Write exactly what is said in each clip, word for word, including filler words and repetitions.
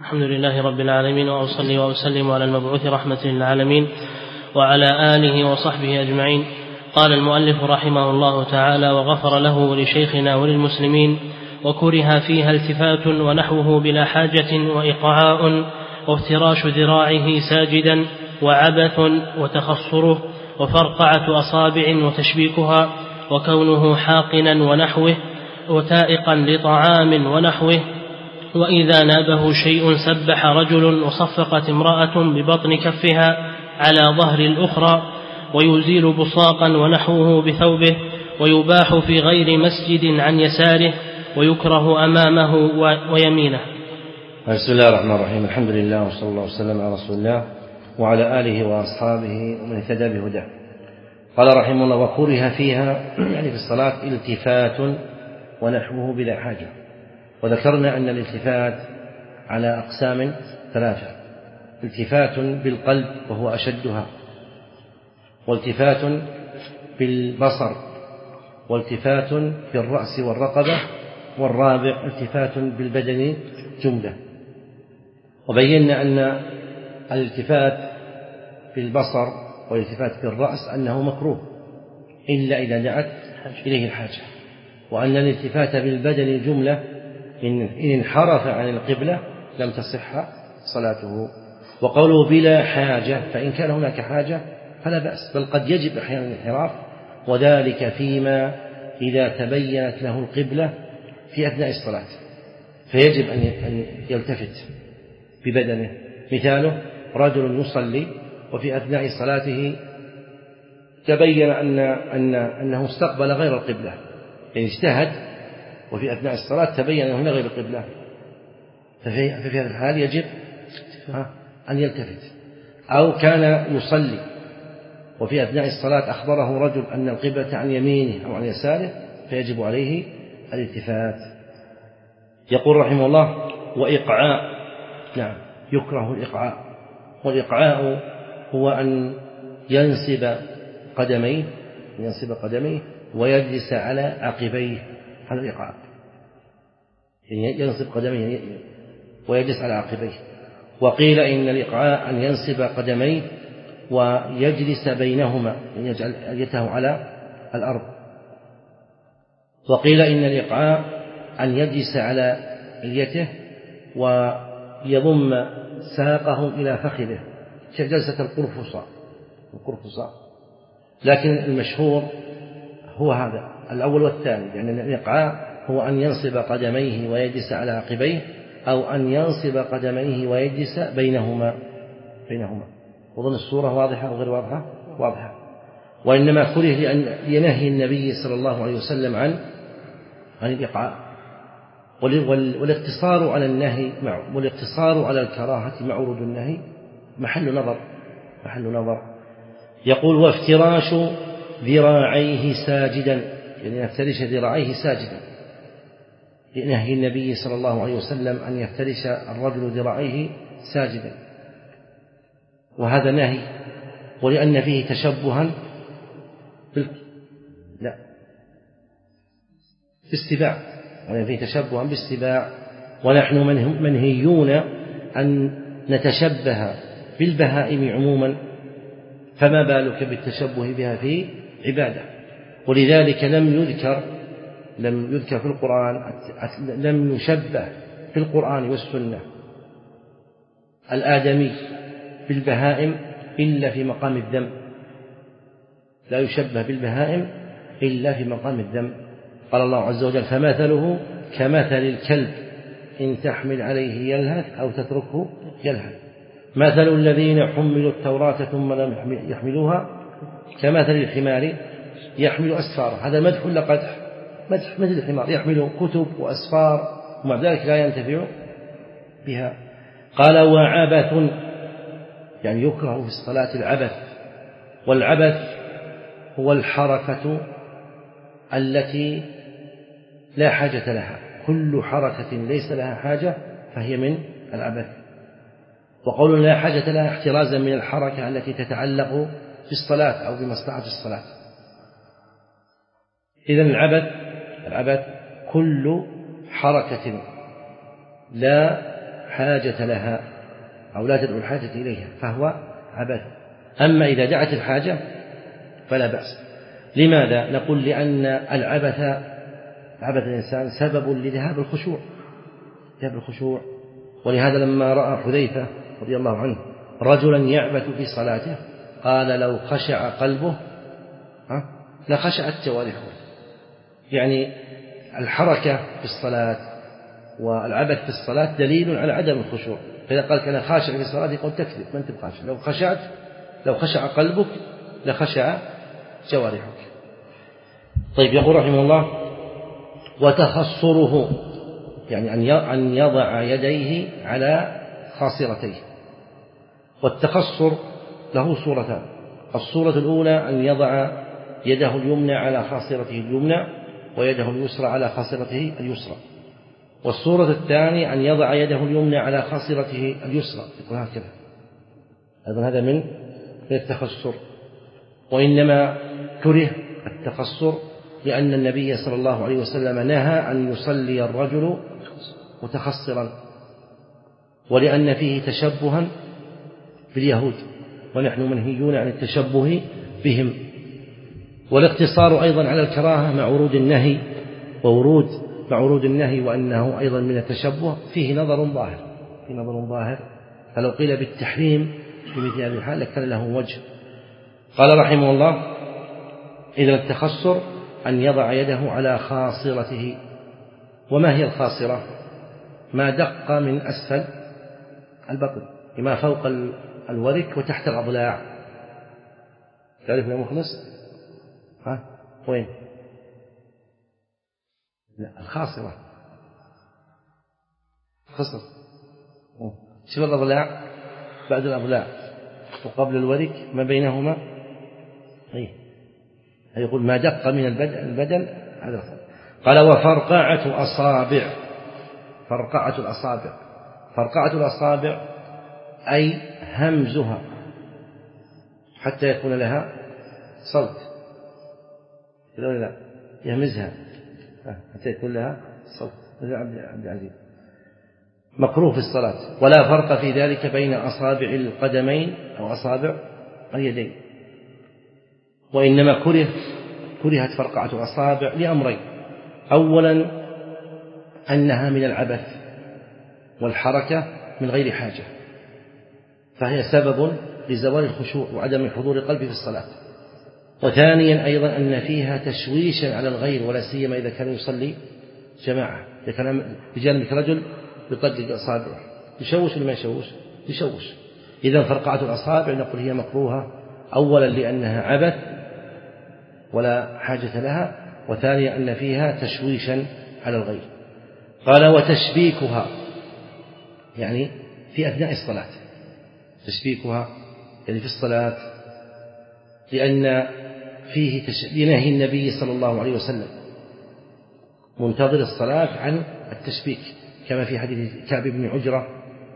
الحمد لله رب العالمين، وأصلي وأسلم على المبعوث رحمة للعالمين وعلى آله وصحبه أجمعين. قال المؤلف رحمه الله تعالى: وغفر له ولشيخنا وللمسلمين. وكره فيها التفات ونحوه بلا حاجة، وإقعاء، وافتراش ذراعه ساجدا، وعبث، وتخصره، وفرقعة أصابع وتشبيكها، وكونه حاقنا ونحوه، وتائقا لطعام ونحوه. وإذا نابه شيء سبح رجل، وصفقت امرأة ببطن كفها على ظهر الأخرى، ويزيل بصاقا ونحوه بثوبه، ويباح في غير مسجد عن يساره، ويكره أمامه ويمينه. بسم الله الرحمن الرحيم. الحمد لله وصلى الله وسلم على رسول الله وعلى آله وأصحابه ومن اهتدى بهداه. قال رحمه الله: وكره فيها يعني في الصلاة التفات ونحوه بلا حاجة. وذكرنا أن الالتفات على أقسام ثلاثة: التفات بالقلب وهو أشدها، والتفات بالبصر، والتفات بالرأس والرقبة، والرابع التفات بالبدن جملة. وبينا أن الالتفات بالبصر والالتفات بالرأس أنه مكروه إلا إذا دعت إليه الحاجة، وأن الالتفات بالبدن جملة إن انحرف عن القبلة لم تصح صلاته. وقوله بلا حاجة، فإن كان هناك حاجة فلا بأس، بل قد يجب أحيانا الانحراف، وذلك فيما إذا تبينت له القبلة في أثناء الصلاة فيجب أن يلتفت ببدنه. مثاله: رجل يصلي وفي أثناء صلاته تبين أن أن أنه استقبل غير القبلة، يعني اجتهد وفي أثناء الصلاة تبين أنه غير القبلة، ففي هذه الحال يجب أن يلتفت. أو كان يصلي وفي أثناء الصلاة أخبره رجل أن القبلة عن يمينه أو عن يساره فيجب عليه الالتفات. يقول رحمه الله: وإقعاء، نعم يكره الإقعاء. والإقعاء هو أن ينصب قدميه ينصب قدميه ويجلس على عقبيه، هذا الإقعاء، يعني ينصب قدميه ويجلس على عقبيه. وقيل إن الإقعاء أن ينصب قدميه ويجلس بينهما، يجعل يده على الأرض. وقيل إن الإقعاء أن يجلس على اليته ويضم ساقه إلى فخذه كجلسة القرفصاء القرفصاء لكن المشهور هو هذا الأول والثاني، لأن يعني الإقعاء هو أن ينصب قدميه ويجلس على عقبيه، أو أن ينصب قدميه ويجلس بينهما بينهما وظن الصورة واضحة أو غير واضحة؟ واضحة. وإنما كره لأن ينهي النبي صلى الله عليه وسلم عن عن الإقعاء، والاقتصار على النهي والاقتصار على الكراهة مع ورود النهي محل نظر محل نظر. يقول: وافتراش ذراعيه ساجدا، يعني يفترش ذراعيه ساجدا، لنهي النبي صلى الله عليه وسلم أن يفترش الرجل ذراعيه ساجدا، وهذا نهي، ولأن فيه تشبها بال... لا بالسباع، ولأن فيه تشبها بالسباع، ونحن منهيون أن نتشبه بالبهائم عموما، فما بالك بالتشبه بها في عبادة. ولذلك لم يذكر لم يذكر في القرآن لم يشبه في القرآن والسنة الآدمي بالبهائم إلا في مقام الذم، لا يشبه بالبهائم إلا في مقام الذم. قال الله عز وجل: فمثله كمثل الكلب إن تحمل عليه يلهث أو تتركه يلهث، مثل الذين حملوا التوراة ثم لم يحملوها كمثل الحمار يحمل أسفارا. هذا مدح ولا قدح؟ مدح. مثل الحمار يحمل كتب وأسفار ومع ذلك لا ينتفع بها. قال: وعبث، يعني يكره في الصلاة العبث. والعبث هو الحركة التي لا حاجة لها، كل حركة ليس لها حاجة فهي من العبث. وقول لا حاجة لها احترازا من الحركة التي تتعلق بالصلاة أو بمصلحة الصلاة. إذن العبث العبث كل حركة لا حاجة لها أو لا تدعو الحاجة إليها فهو عبث. أما إذا دعت الحاجة فلا بأس. لماذا؟ نقول لأن العبث عبث الإنسان سبب لذهاب الخشوع ذهاب الخشوع ولهذا لما رأى حذيفة رضي الله عنه رجلا يعبث في صلاته قال لو خشع قلبه لخشعت جوارحه. يعني الحركة في الصلاة والعبث في الصلاة دليل على عدم الخشوع. فإذا قال كان خاشع في الصلاة يقول تكذب ما أنت بخاشع. لو خشعت لو خشع قلبك لخشع جوارحك. طيب يقول رحمه الله وتخصره يعني أن يضع يديه على خاصرتيه. والتخصر له صورتان. الصورة الأولى أن يضع يده اليمنى على خاصرته اليمنى ويده اليسرى على خاصرته اليسرى. والصورة الثانية أن يضع يده اليمنى على خاصرته اليسرى يقول هكذا. أيضا هذا من التخصر. وإنما كره التخصر لأن النبي صلى الله عليه وسلم نهى أن يصلي الرجل متخصرا ولأن فيه تشبها باليهود ونحن منهيون عن التشبه بهم. والاقتصار أيضا على الكراهة مع ورود النهي وورود مع ورود النهي وأنه أيضا من التشبه فيه نظر ظاهر فيه نظر ظاهر فلو قيل بالتحريم في مثل هذه الحال لكان له وجه. قال رحمه الله إذا التخصر أن يضع يده على خاصرته. وما هي الخاصرة؟ ما دق من أسفل البطن ما فوق الورك وتحت الأضلاع. تعرف يا مخلص؟ ها وين؟ لا الخاصرة خصر. شوف الأضلاع بعد الأضلاع وقبل الورك ما بينهما. أيه يقول ما دق من البدن. قال وفرقعة أصابع. فرقعة الأصابع فرقعة الأصابع أي همزها حتى يكون لها صوت. لا يهمزها حتى يكون لها صوت. عبد العزيز مكروه في الصلاة. ولا فرق في ذلك بين أصابع القدمين أو أصابع اليدين. وإنما كره كرهت فرقعة الأصابع لأمرين. أولا أنها من العبث والحركة من غير حاجة فهي سبب لزوال الخشوع وعدم حضور القلب في الصلاة. وثانيا أيضا أن فيها تشويشا على الغير ولا سيما إذا كان يصلي جماعة. إذا كان بجانبك رجل يطلق أصابعه يشوش ولا ما يشوش؟ يشوش. إذا فرقعة الأصابع نقول هي مكروهة أولا لأنها عبث ولا حاجة لها وثانيا أن فيها تشويشا على الغير. قال وتشبيكها يعني في أثناء الصلاة تشبيكها يعني في الصلاة لأن فيه لنهي النبي صلى الله عليه وسلم منتظر الصلاة عن التشبيك كما في حديث كعب بن عجرة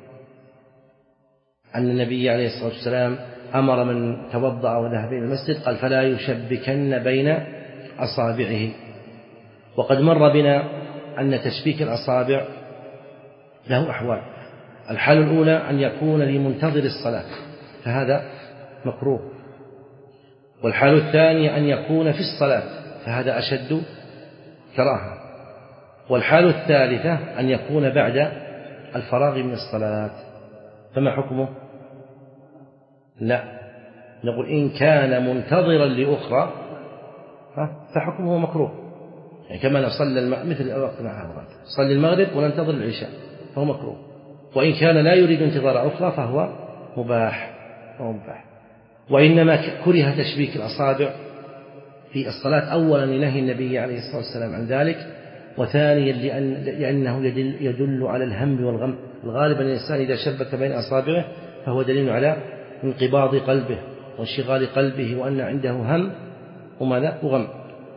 أن النبي عليه الصلاة والسلام أمر من توضأ وذهب إلى المسجد قال فلا يشبكن بين أصابعه. وقد مر بنا أن تشبيك الأصابع له أحوال. الحال الأولى أن يكون لمنتظر الصلاة فهذا مكروه. والحال الثانية أن يكون في الصلاة فهذا أشد كراهة. والحال الثالثة أن يكون بعد الفراغ من الصلاة فما حكمه؟ لا نقول إن كان منتظرا لأخرى فحكمه مكروه. يعني كما نصلي الم... مثل الوقت معها صلي المغرب وننتظر العشاء فهو مكروه. وإن كان لا يريد انتظار أخرى فهو مباح فهو مباح. وإنما كره تشبيك الأصابع في الصلاة أولا لنهي النبي عليه الصلاة والسلام عن ذلك وثانيا لأن لأنه يدل, يدل على الهم والغم. الغالب أن الإنسان إذا شبك بين أصابعه فهو دليل على انقباض قلبه وانشغال قلبه وأن عنده هم وماذا وغم.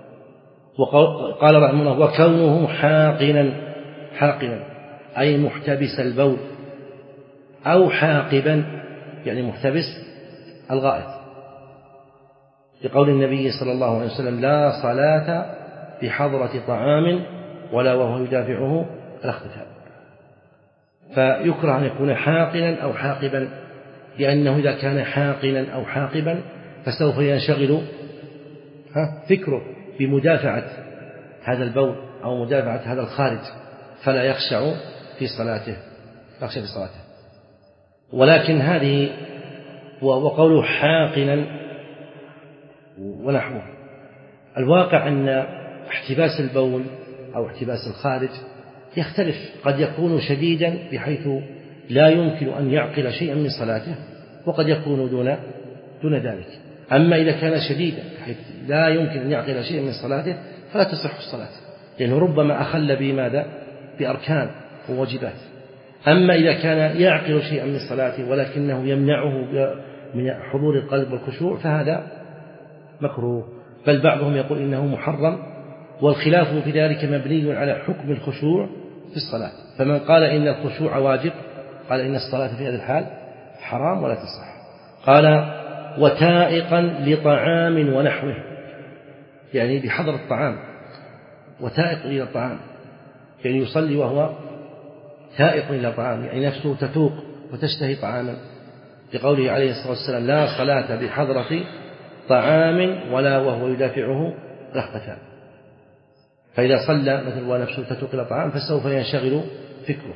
وقال رحمه الله وكونه حاقنا حاقنا أي محتبس البول أو حاقبا يعني محتبس الغائط لقول النبي صلى الله عليه وسلم لا صلاة بحضرة طعام ولا وهو يدافعه الاختفاء. فيكره أن يكون حاقنا أو حاقبا، لأنه إذا كان حاقنا أو حاقبا فسوف ينشغل فكره بمدافعة هذا البول أو مدافعة هذا الخارج، فلا يخشع في صلاته يخشع في صلاته. ولكن هذه وقوله حاقنا ونحوه، الواقع أن احتباس البول أو احتباس الخارج يختلف، قد يكون شديدا بحيث لا يمكن أن يعقل شيئا من صلاته، وقد يكون دون دون ذلك. أما إذا كان شديدا بحيث لا يمكن أن يعقل شيئا من صلاته فلا تصح الصلاة، لأنه ربما أخل بماذا؟ بأركان وواجبات. أما إذا كان يعقل شيئا من صلاته ولكنه يمنعه من حضور القلب والخشوع فهذا مكروه، بل بعضهم يقول إنه محرم، والخلاف في ذلك مبني على حكم الخشوع في الصلاة. فمن قال إن الخشوع واجب قال إن الصلاة في هذا الحال حرام ولا تصح. قال وتائقا لطعام ونحوه، يعني بحضر الطعام، وتائق إلى الطعام يعني يصلي وهو تائق إلى طعام، يعني نفسه تتوق وتشتهي طعاما، لقوله عليه الصلاة والسلام لا صلاة بحضرة طعام ولا وهو يدافعه رغبة. فإذا صلى مثل ونفسه تتوق إلى طعام فسوف ينشغل فكره.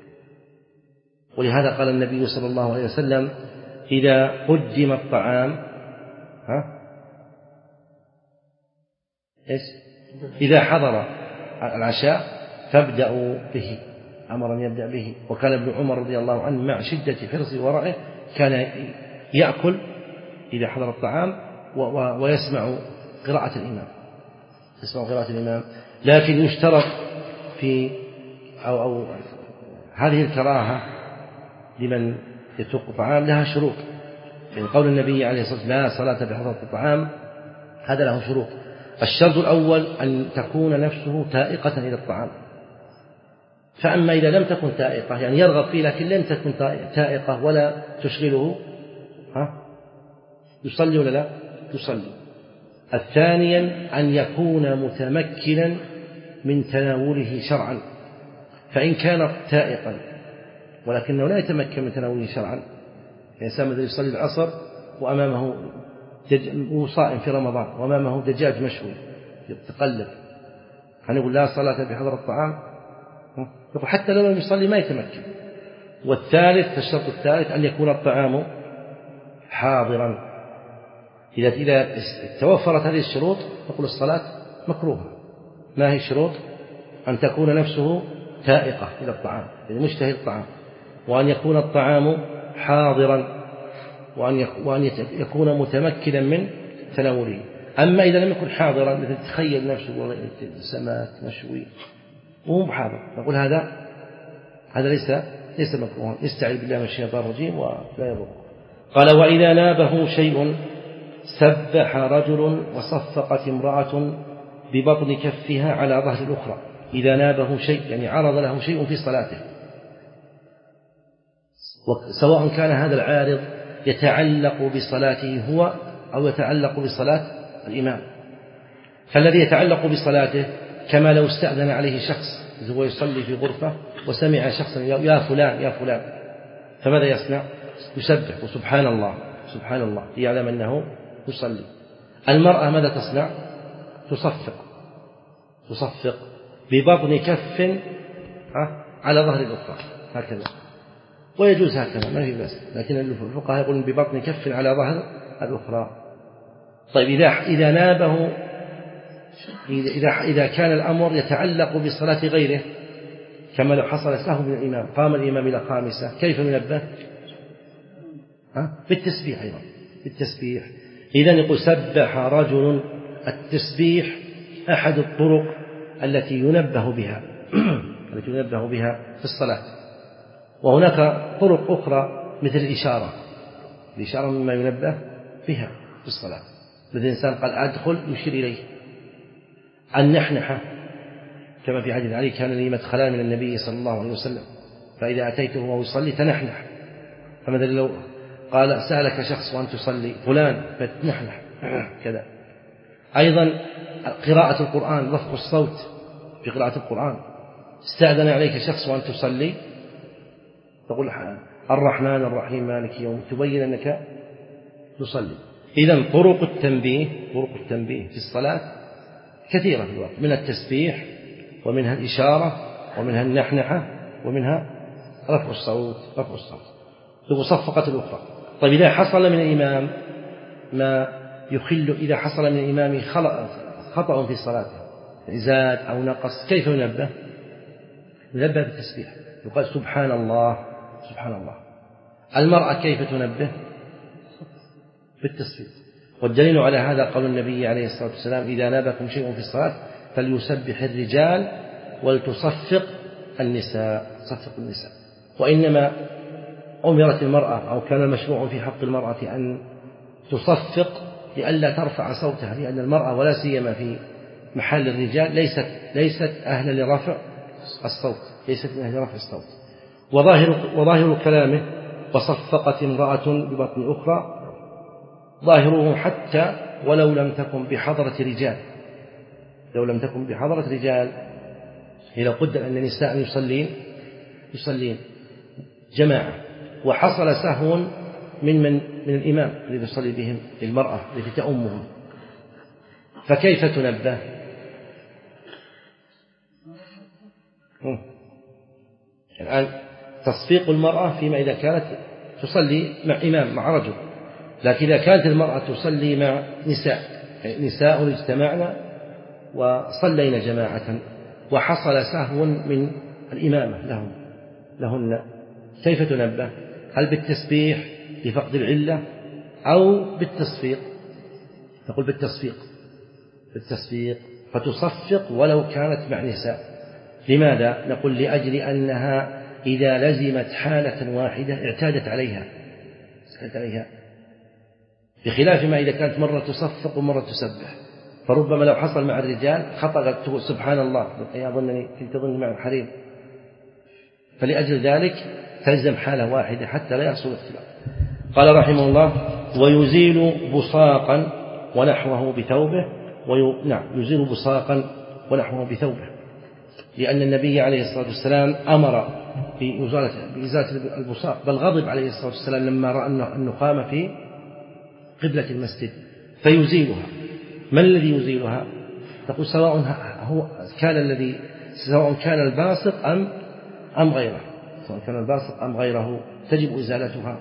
ولهذا قال النبي صلى الله عليه وسلم إذا قدم الطعام ها إيش؟ إذا حضر العشاء فابدأوا به، أمر أن يبدأ به. وكان ابن عمر رضي الله عنه مع شدة حرصه ورعه كان يأكل إذا حضر الطعام ويسمع قراءة الإمام يسمع قراءة الإمام لكن يشترط في أو, أو هذه الكراهة لمن يتوق الطعام لها شروط، يعني قول النبي عليه الصلاة والسلام لا صلاة بحضرة الطعام هذا له شروط. الشرط الأول أن تكون نفسه تائقة إلى الطعام، فأما إذا لم تكن تائقة يعني يرغب فيه لكن لم تكن تائقة ولا تشغله ها يصلي ولا لا يصلي. الثانيا أن يكون متمكنا من تناوله شرعا، فإن كان تائقا ولكنه لا يتمكن من تناوله شرعا، الإنسان مثل يصلي العصر وأمامه وصائم في رمضان وأمامه دجاج مشوي يتقلب، هنقول لا صلاة بحضر الطعام؟ حتى لو لم يصلي ما يتمكن. والثالث الشرط الثالث أن يكون الطعام حاضرا. إذا إذا توفرت هذه الشروط نقول الصلاة مكروهة. ما هي الشروط؟ أن تكون نفسه تائقة إلى الطعام يعني مشتهي الطعام، وأن يكون الطعام حاضرا، وأن يكون متمكنا من تناوله. أما إذا لم يكن حاضرا مثل تخيل نفسه سمك مشوي وهو حاضر نقول هذا هذا ليس ليس مكروها، استعذ بالله من الشيطان الرجيم ولا يضر. قال وإذا نابه شيء سبح رجل وصفقت امرأة ببطن كفها على ظهر الأخرى. إذا نابه شيء يعني عرض له شيء في صلاته، سواء كان هذا العارض يتعلق بصلاته هو أو يتعلق بصلاة الإمام. فالذي يتعلق بصلاته كما لو استأذن عليه شخص هو يصلي في غرفة وسمع شخصا يا فلان يا فلان، فماذا يصنع؟ يسبح وسبحان الله سبحان الله يعلم أنه يصلي. المرأة ماذا تصنع؟ تصفق تصفق ببطن كف على ظهر الأخرى هكذا، ويجوز هكذا ما في بأس، لكن الفقهاء يقولون ببطن كف على ظهر الأخرى. طيب إذا إذا نابه إذا إذا كان الأمر يتعلق بصلاة غيره كما لو حصلت له من الإمام، قام الإمام إلى خامسة كيف ننبه؟ بالتسبيح أيضا بالتسبيح. إذا يقول سبح رجل. التسبيح أحد الطرق التي ينبه بها التي ينبه بها في الصلاة. وهناك طرق أخرى مثل الإشارة، الإشارة مما ينبه بها في الصلاة، مثل الإنسان قال أدخل يشير إليه. النحنحة كما في حديث علي كان لي مدخلان من النبي صلى الله عليه وسلم فإذا أتيته وهو يصلي تنحنح. فمثلا لو قال سألك شخص وأن تصلي فلان فتنحنح كذا. أيضا قراءة القرآن رفع الصوت في قراءة القرآن، استأذن عليك شخص وأن تصلي تقول الرحمن الرحيم مالك يوم، تبين أنك تصلي. إذن طرق التنبيه طرق التنبيه في الصلاة كثيرة في الوقت، منها التسبيح ومنها الإشارة ومنها النحنحة ومنها رفع الصوت رفع الصوت وصفقة الأخرى. طيب إذا حصل من الإمام ما يخل إذا حصل من الإمام خطأ في صلاته، زاد أو نقص، كيف ينبه؟ ينبه بالتسبيح، يقال سبحان الله سبحان الله. المرأة كيف تنبه؟ بالتصفيق. والدليل على هذا قول النبي عليه الصلاة والسلام: إذا نابكم شيء في الصلاة فليسبح الرجال ولتصفق النساء. صفق النساء. وإنما أمرت المرأة أو كان المشروع في حق المرأة أن تصفق لئلا ترفع صوتها، لأن المرأة ولا سيما في محل الرجال ليست ليست أهلا لرفع الصوت ليست من أهل رفع الصوت. وظاهر وظاهر كلامه: وصفقت امرأة ببطن أخرى، ظاهره حتى ولو لم تكن بحضرة رجال لو لم تكن بحضرة رجال إذا قدر أن النساء يصلين يصلين جماعة وحصل سهو من من من الإمام الذي يصلي بهم المرأة التي تأمهم، فكيف تنبه؟ الآن تصفيق المرأة فيما إذا كانت تصلي مع إمام مع رجل، لكن إذا كانت المرأة تصلي مع نساء يعني نساء اجتمعنا وصلينا جماعة وحصل سهو من الإمامة لهم لهن، كيف تنبه؟ هل بالتسبيح لفقد العلة أو بالتصفيق؟ تقول بالتصفيق بالتصفيق فتصفق ولو كانت مع نساء. لماذا؟ نقول لأجل أنها إذا لزمت حالة واحدة اعتادت عليها اعتادت عليها بخلاف ما إذا كانت مرة تصفق ومرة تسبح، فربما لو حصل مع الرجال خطأ تقول سبحان الله أظنني كنت أظن مع الحريم، فلأجل ذلك تلزم حالة واحدة حتى لا يحصل اختلاف. قال رحمه الله: ويزيل بصاقا ونحوه بثوبه وي... نعم يزيل بصاقا ونحوه بثوبه، لأن النبي عليه الصلاة والسلام أمر بإزالة البصاق، بل غضب عليه الصلاة والسلام لما رأى النخامة في قبلة المسجد فيزيلها. من الذي يزيلها؟ تقول سواء هو كان الذي سواء كان الباسط أم أم غيره سواء كان الباسط أم غيره تجب إزالتها.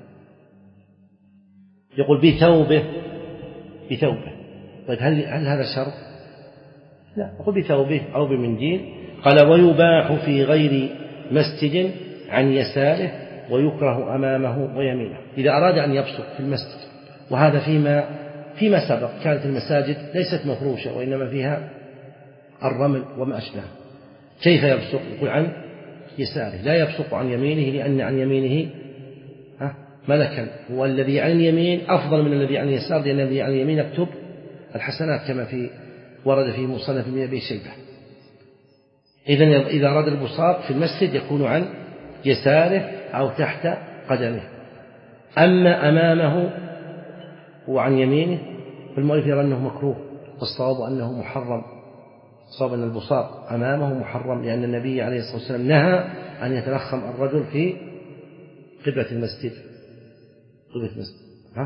يقول بثوبه بثوبه طيب هل هل هذا شرط؟ لا، يقول بثوبه أو بمنديل. قال: ويباح في غير مسجد عن يساره ويكره أمامه ويمينه، إذا أراد أن يبصق في المسجد، وهذا فيما فيما سبق كانت المساجد ليست مفروشة وإنما فيها الرمل وما أشبه. كيف يبصق؟ يقول عن يساره، لا يبصق عن يمينه، لأن عن يمينه ملكا، والذي عن اليمين أفضل من الذي عن اليسار، لأن الذي عن اليمين يكتب الحسنات كما في ورد في مصنف ابن أبي شيبة. إذن إذا أراد البصاق في المسجد يكون عن يساره أو تحت قدمه. أما أمامه وعن يمينه فالمؤلف يرى أنه مكروه، والصواب أنه محرم. الصواب أن البصاق أمامه محرم، لأن النبي عليه الصلاة والسلام نهى أن يتنخم الرجل في قبلة المسجد. قبلة المسجد ها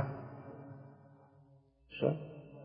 شو؟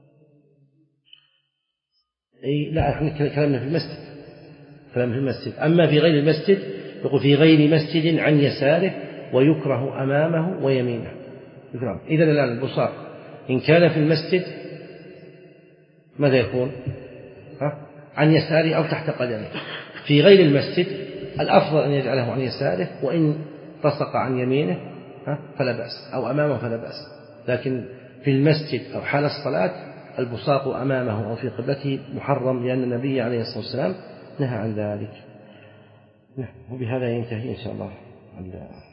أي لا، احنا كلامنا في المسجد كلامنا في المسجد. أما في غير المسجد يقول في غير مسجد عن يساره ويكره أمامه ويمينه. إذن الآن البصاق إن كان في المسجد ماذا يكون؟ ها؟ عن يساره أو تحت قدمه. في غير المسجد الأفضل أن يجعله عن يساره، وإن بصق عن يمينه فلا بأس، أو أمامه فلا بأس. لكن في المسجد أو حال الصلاة البصاق أمامه أو في قبلته محرم، لأن النبي عليه الصلاة والسلام نهى عن ذلك. وبهذا ينتهي إن شاء الله